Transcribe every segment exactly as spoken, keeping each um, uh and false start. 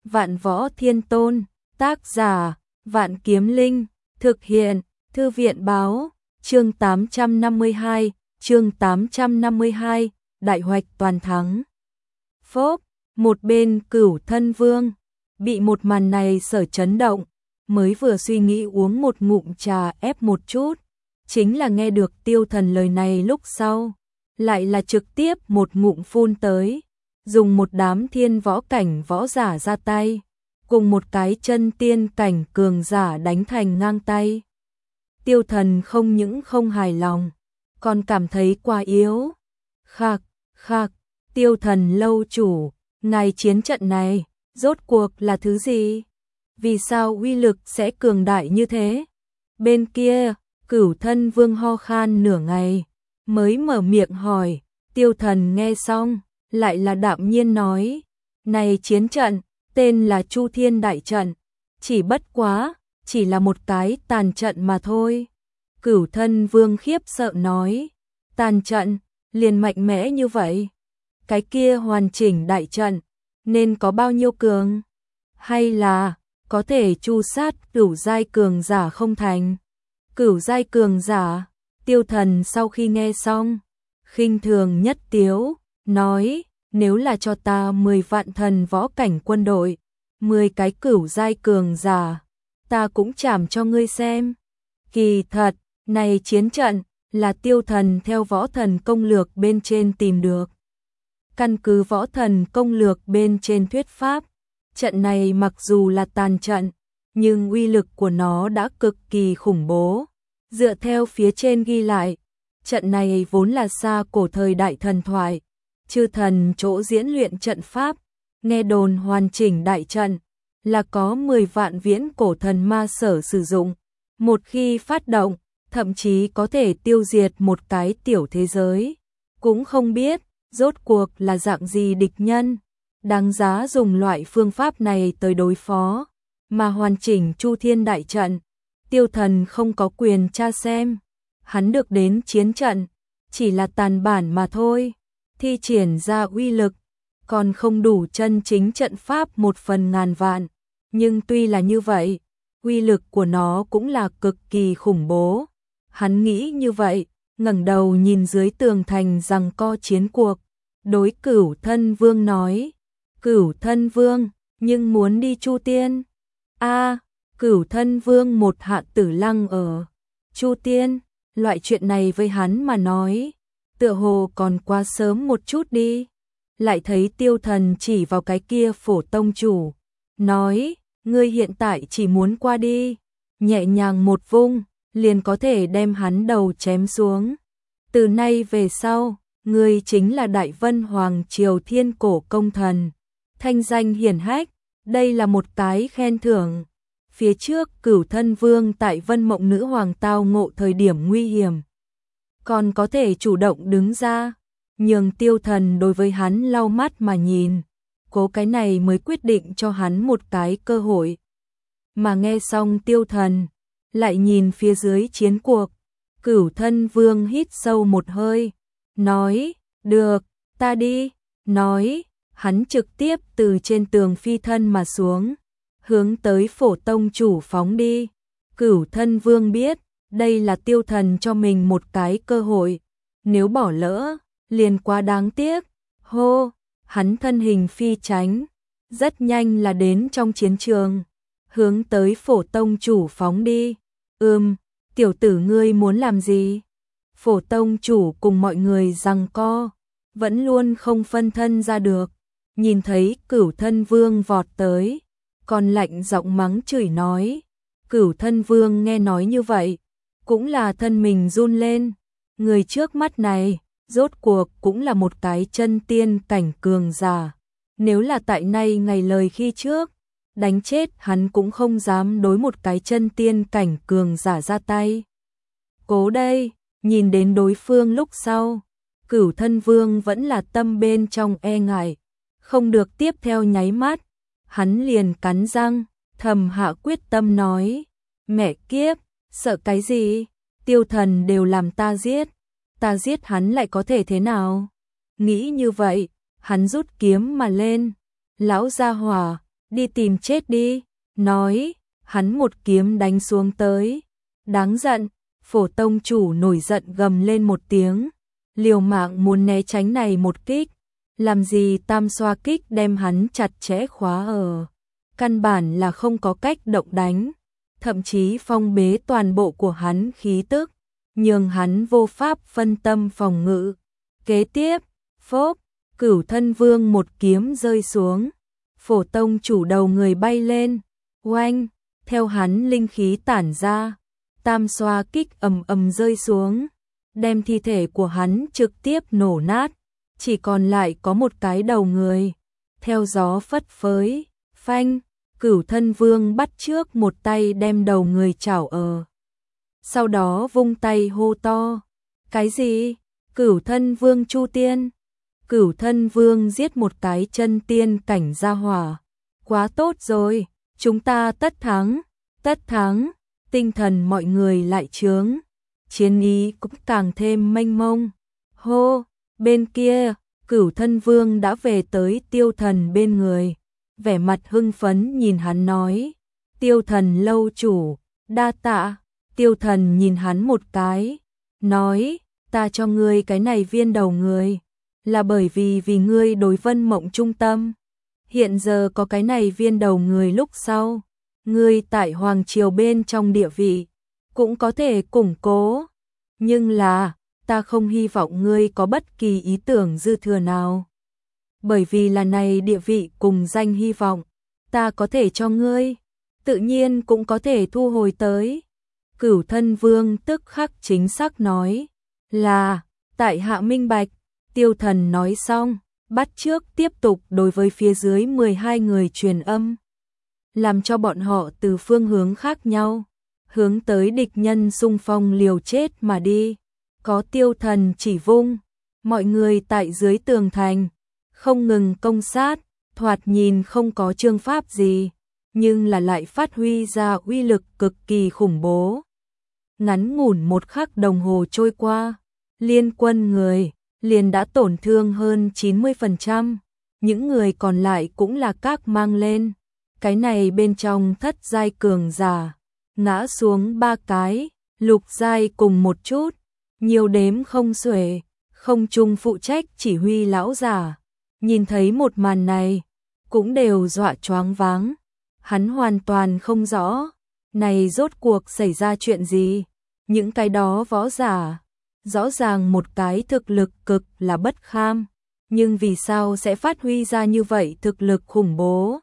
Vạn Võ Thiên Tôn, tác giả, Vạn Kiếm Linh, thực hiện, Thư viện báo, chương tám trăm năm mươi hai, chương tám trăm năm mươi hai, đại hoạch toàn thắng. Phốp, một bên Cửu Thân Vương, bị một màn này sở chấn động, mới vừa suy nghĩ uống một ngụm trà ép một chút, chính là nghe được Tiêu Thần lời này lúc sau, lại là trực tiếp một ngụm phun tới, dùng một đám thiên võ cảnh võ giả ra tay, cùng một cái chân tiên cảnh cường giả đánh thành ngang tay. Tiêu Thần không những không hài lòng, còn cảm thấy quá yếu. Khạc, khạc, Tiêu Thần lâu chủ, ngài chiến trận này, rốt cuộc là thứ gì? Vì sao uy lực sẽ cường đại như thế? Bên kia, Cửu Thân Vương ho khan nửa ngày, mới mở miệng hỏi. Tiêu Thần nghe xong, lại là đạm nhiên nói, này chiến trận, tên là Chu Thiên Đại Trận, chỉ bất quá, chỉ là một cái tàn trận mà thôi. Cửu Thân Vương khiếp sợ nói, tàn trận, liền mạnh mẽ như vậy. Cái kia hoàn chỉnh đại trận, nên có bao nhiêu cường? Hay là, có thể chu sát cửu giai cường giả không thành? Cửu giai cường giả, Tiêu Thần sau khi nghe xong, khinh thường nhất tiếu, nói, nếu là cho ta mười vạn thần võ cảnh quân đội, mười cái cửu giai cường giả, ta cũng chảm cho ngươi xem. Kỳ thật, này chiến trận, là Tiêu Thần theo võ thần công lược bên trên tìm được. Căn cứ võ thần công lược bên trên thuyết pháp, trận này mặc dù là tàn trận, nhưng uy lực của nó đã cực kỳ khủng bố. Dựa theo phía trên ghi lại, trận này vốn là xa cổ thời đại thần thoại, chư thần chỗ diễn luyện trận pháp, nghe đồn hoàn chỉnh đại trận, là có mười vạn viễn cổ thần ma sở sử dụng. Một khi phát động, thậm chí có thể tiêu diệt một cái tiểu thế giới. Cũng không biết, rốt cuộc là dạng gì địch nhân, đáng giá dùng loại phương pháp này tới đối phó. Mà hoàn chỉnh Chu Thiên Đại Trận, Tiêu Thần không có quyền tra xem. Hắn được đến chiến trận, chỉ là tàn bản mà thôi. Thi triển ra uy lực, còn không đủ chân chính trận pháp một phần ngàn vạn. Nhưng tuy là như vậy, uy lực của nó cũng là cực kỳ khủng bố. Hắn nghĩ như vậy, ngẩng đầu nhìn dưới tường thành giằng co chiến cuộc, đối Cửu Thân Vương nói, Cửu Thân Vương, nhưng muốn đi Chu Tiên. A, Cửu Thân Vương một hạ tử lăng ở Chu Tiên, loại chuyện này với hắn mà nói, tựa hồ còn quá sớm một chút đi. Lại thấy Tiêu Thần chỉ vào cái kia phổ tông chủ, nói, ngươi hiện tại chỉ muốn qua đi, nhẹ nhàng một vung, liền có thể đem hắn đầu chém xuống. Từ nay về sau, ngươi chính là Đại Vân Hoàng Triều Thiên Cổ Công Thần, thanh danh hiển hách, đây là một cái khen thưởng. Phía trước Cửu Thân Vương tại Vân Mộng Nữ Hoàng tao ngộ thời điểm nguy hiểm, còn có thể chủ động đứng ra, nhường Tiêu Thần đối với hắn lau mắt mà nhìn, cố cái này mới quyết định cho hắn một cái cơ hội. Mà nghe xong Tiêu Thần, lại nhìn phía dưới chiến cuộc, Cửu Thân Vương hít sâu một hơi, nói, được, ta đi, nói, hắn trực tiếp từ trên tường phi thân mà xuống, hướng tới phổ tông chủ phóng đi. Cửu Thân Vương biết, đây là Tiêu Thần cho mình một cái cơ hội, nếu bỏ lỡ, liền quá đáng tiếc. Hô, hắn thân hình phi tránh, rất nhanh là đến trong chiến trường, hướng tới phổ tông chủ phóng đi. Ừm, tiểu tử ngươi muốn làm gì? Phổ tông chủ cùng mọi người giằng co, vẫn luôn không phân thân ra được, nhìn thấy Cửu Thân Vương vọt tới, còn lạnh giọng mắng chửi nói. Cửu Thân Vương nghe nói như vậy, cũng là thân mình run lên, người trước mắt này, rốt cuộc cũng là một cái chân tiên cảnh cường giả. Nếu là tại nay ngày lời khi trước, đánh chết hắn cũng không dám đối một cái chân tiên cảnh cường giả ra tay. Cố đây, nhìn đến đối phương lúc sau, Cửu Thân Vương vẫn là tâm bên trong e ngại, không được tiếp theo nháy mắt, hắn liền cắn răng, thầm hạ quyết tâm nói, mẹ kiếp, sợ cái gì, Tiêu Thần đều làm ta giết, ta giết hắn lại có thể thế nào? Nghĩ như vậy, hắn rút kiếm mà lên, lão gia hỏa, đi tìm chết đi, nói, hắn một kiếm đánh xuống tới. Đáng giận, Phổ tông chủ nổi giận gầm lên một tiếng, liều mạng muốn né tránh này một kích, làm gì tam xoa kích đem hắn chặt chẽ khóa ở. Căn bản là không có cách động đánh, thậm chí phong bế toàn bộ của hắn khí tức, nhường hắn vô pháp phân tâm phòng ngự. Kế tiếp, phốp, Cửu Thân Vương một kiếm rơi xuống, Phổ tông chủ đầu người bay lên, oanh, theo hắn linh khí tản ra, tam xoa kích ầm ầm rơi xuống, đem thi thể của hắn trực tiếp nổ nát, chỉ còn lại có một cái đầu người. Theo gió phất phới, phanh, Cửu Thân Vương bắt trước một tay đem đầu người chảo ở. Sau đó vung tay hô to, cái gì? Cửu Thân Vương Chu Tiên. Cửu Thân Vương giết một cái chân tiên cảnh gia hỏa. Quá tốt rồi, chúng ta tất thắng, tất thắng. Tinh thần mọi người lại trướng, chiến ý cũng càng thêm mênh mông. Hô, bên kia, Cửu Thân Vương đã về tới Tiêu Thần bên người, vẻ mặt hưng phấn nhìn hắn nói, Tiêu Thần lâu chủ, đa tạ. Tiêu Thần nhìn hắn một cái, nói, ta cho ngươi cái này viên đầu người, là bởi vì vì ngươi đối Vân Mộng trung tâm. Hiện giờ có cái này viên đầu người lúc sau, ngươi tại Hoàng Triều bên trong địa vị, cũng có thể củng cố. Nhưng là, ta không hy vọng ngươi có bất kỳ ý tưởng dư thừa nào. Bởi vì là này địa vị cùng danh hy vọng, ta có thể cho ngươi, tự nhiên cũng có thể thu hồi tới. Cửu Thân Vương tức khắc chính xác nói, là, tại hạ minh bạch. Tiêu Thần nói xong, bắt trước tiếp tục đối với phía dưới mười hai người truyền âm, làm cho bọn họ từ phương hướng khác nhau, hướng tới địch nhân xung phong liều chết mà đi. Có Tiêu Thần chỉ vung, mọi người tại dưới tường thành, không ngừng công sát, thoạt nhìn không có chương pháp gì, nhưng là lại phát huy ra uy lực cực kỳ khủng bố. Ngắn ngủn một khắc đồng hồ trôi qua, liên quân người liền đã tổn thương hơn chín mươi phần trăm, những người còn lại cũng là các mang lên. Cái này bên trong thất giai cường giả, ngã xuống ba cái, lục giai cùng một chút, nhiều đếm không xuể, không chung phụ trách chỉ huy lão giả. Nhìn thấy một màn này, cũng đều dọa choáng váng, hắn hoàn toàn không rõ, này rốt cuộc xảy ra chuyện gì, những cái đó võ giả. Rõ ràng một cái thực lực cực là bất kham, nhưng vì sao sẽ phát huy ra như vậy thực lực khủng bố?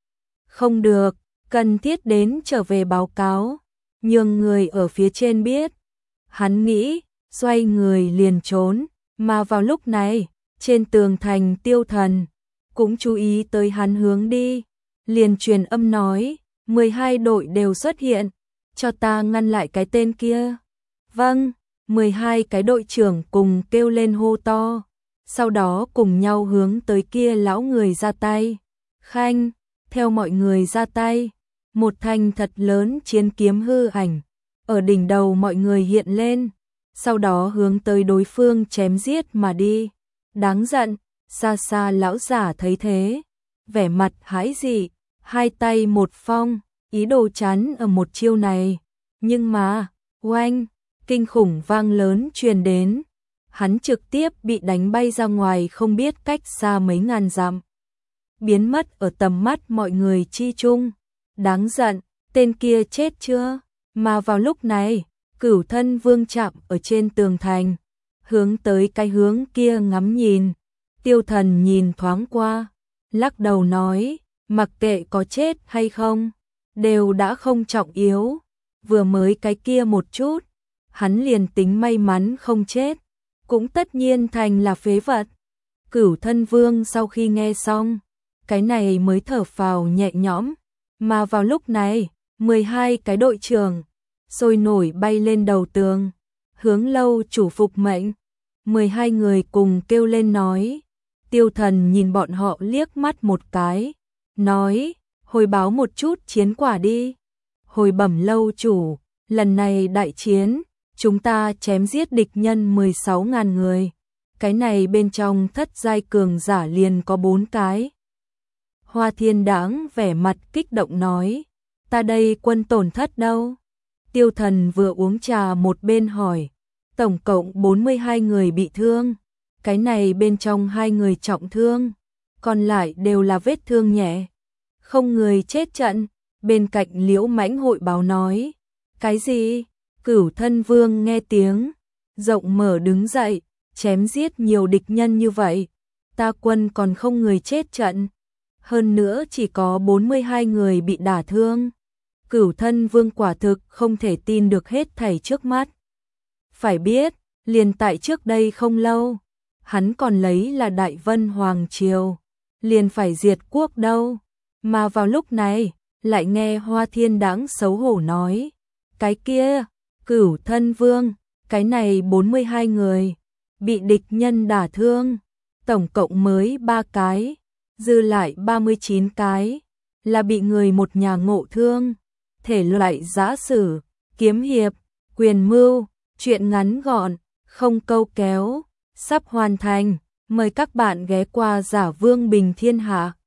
Không được, cần thiết đến trở về báo cáo, nhường người ở phía trên biết. Hắn nghĩ, xoay người liền trốn, mà vào lúc này, trên tường thành Tiêu Thần cũng chú ý tới hắn hướng đi, liền truyền âm nói, mười hai đội đều xuất hiện, cho ta ngăn lại cái tên kia. Vâng. mười hai cái đội trưởng cùng kêu lên hô to, sau đó cùng nhau hướng tới kia lão người ra tay. Khanh, theo mọi người ra tay, một thanh thật lớn chiến kiếm hư ảnh, ở đỉnh đầu mọi người hiện lên, sau đó hướng tới đối phương chém giết mà đi. Đáng giận, xa xa lão giả thấy thế, vẻ mặt hãi dị, hai tay một phong, ý đồ chắn ở một chiêu này, nhưng mà, oanh, kinh khủng vang lớn truyền đến, hắn trực tiếp bị đánh bay ra ngoài không biết cách xa mấy ngàn dặm, biến mất ở tầm mắt mọi người chi chung. Đáng giận, tên kia chết chưa? Mà vào lúc này, Cửu Thân Vương chạm ở trên tường thành, hướng tới cái hướng kia ngắm nhìn. Tiêu Thần nhìn thoáng qua, lắc đầu nói, mặc kệ có chết hay không, đều đã không trọng yếu, vừa mới cái kia một chút, hắn liền tính may mắn không chết, cũng tất nhiên thành là phế vật. Cửu Thân Vương sau khi nghe xong, cái này mới thở phào nhẹ nhõm, mà vào lúc này, mười hai cái đội trưởng sôi nổi bay lên đầu tường, hướng lâu chủ phục mệnh. mười hai người cùng kêu lên nói, Tiêu Thần nhìn bọn họ liếc mắt một cái, nói, hồi báo một chút chiến quả đi. Hồi bẩm lâu chủ, lần này đại chiến, chúng ta chém giết địch nhân mười sáu ngàn người, cái này bên trong thất giai cường giả liền có bốn cái. Hoa Thiên Đãng vẻ mặt kích động nói, ta đây quân tổn thất đâu? Tiêu Thần vừa uống trà một bên hỏi, tổng cộng bốn mươi hai người bị thương, cái này bên trong hai người trọng thương, còn lại đều là vết thương nhẹ, không người chết trận. Bên cạnh Liễu Mãnh hội báo nói, cái gì? Cửu Thân Vương nghe tiếng, rộng mở đứng dậy, chém giết nhiều địch nhân như vậy, ta quân còn không người chết trận, hơn nữa chỉ có bốn mươi hai người bị đả thương. Cửu Thân Vương quả thực không thể tin được hết thảy trước mắt. Phải biết, liền tại trước đây không lâu, hắn còn lấy là Đại Vân Hoàng Triều, liền phải diệt quốc đâu, mà vào lúc này, lại nghe Hoa Thiên Đãng xấu hổ nói, cái kia, Cửu Thân Vương, cái này bốn mươi hai người, bị địch nhân đả thương, tổng cộng mới ba cái, dư lại ba mươi chín cái, là bị người một nhà ngộ thương, thể loại giã sử, kiếm hiệp, quyền mưu, chuyện ngắn gọn, không câu kéo, sắp hoàn thành, mời các bạn ghé qua Giả Vương Bình Thiên Hạ.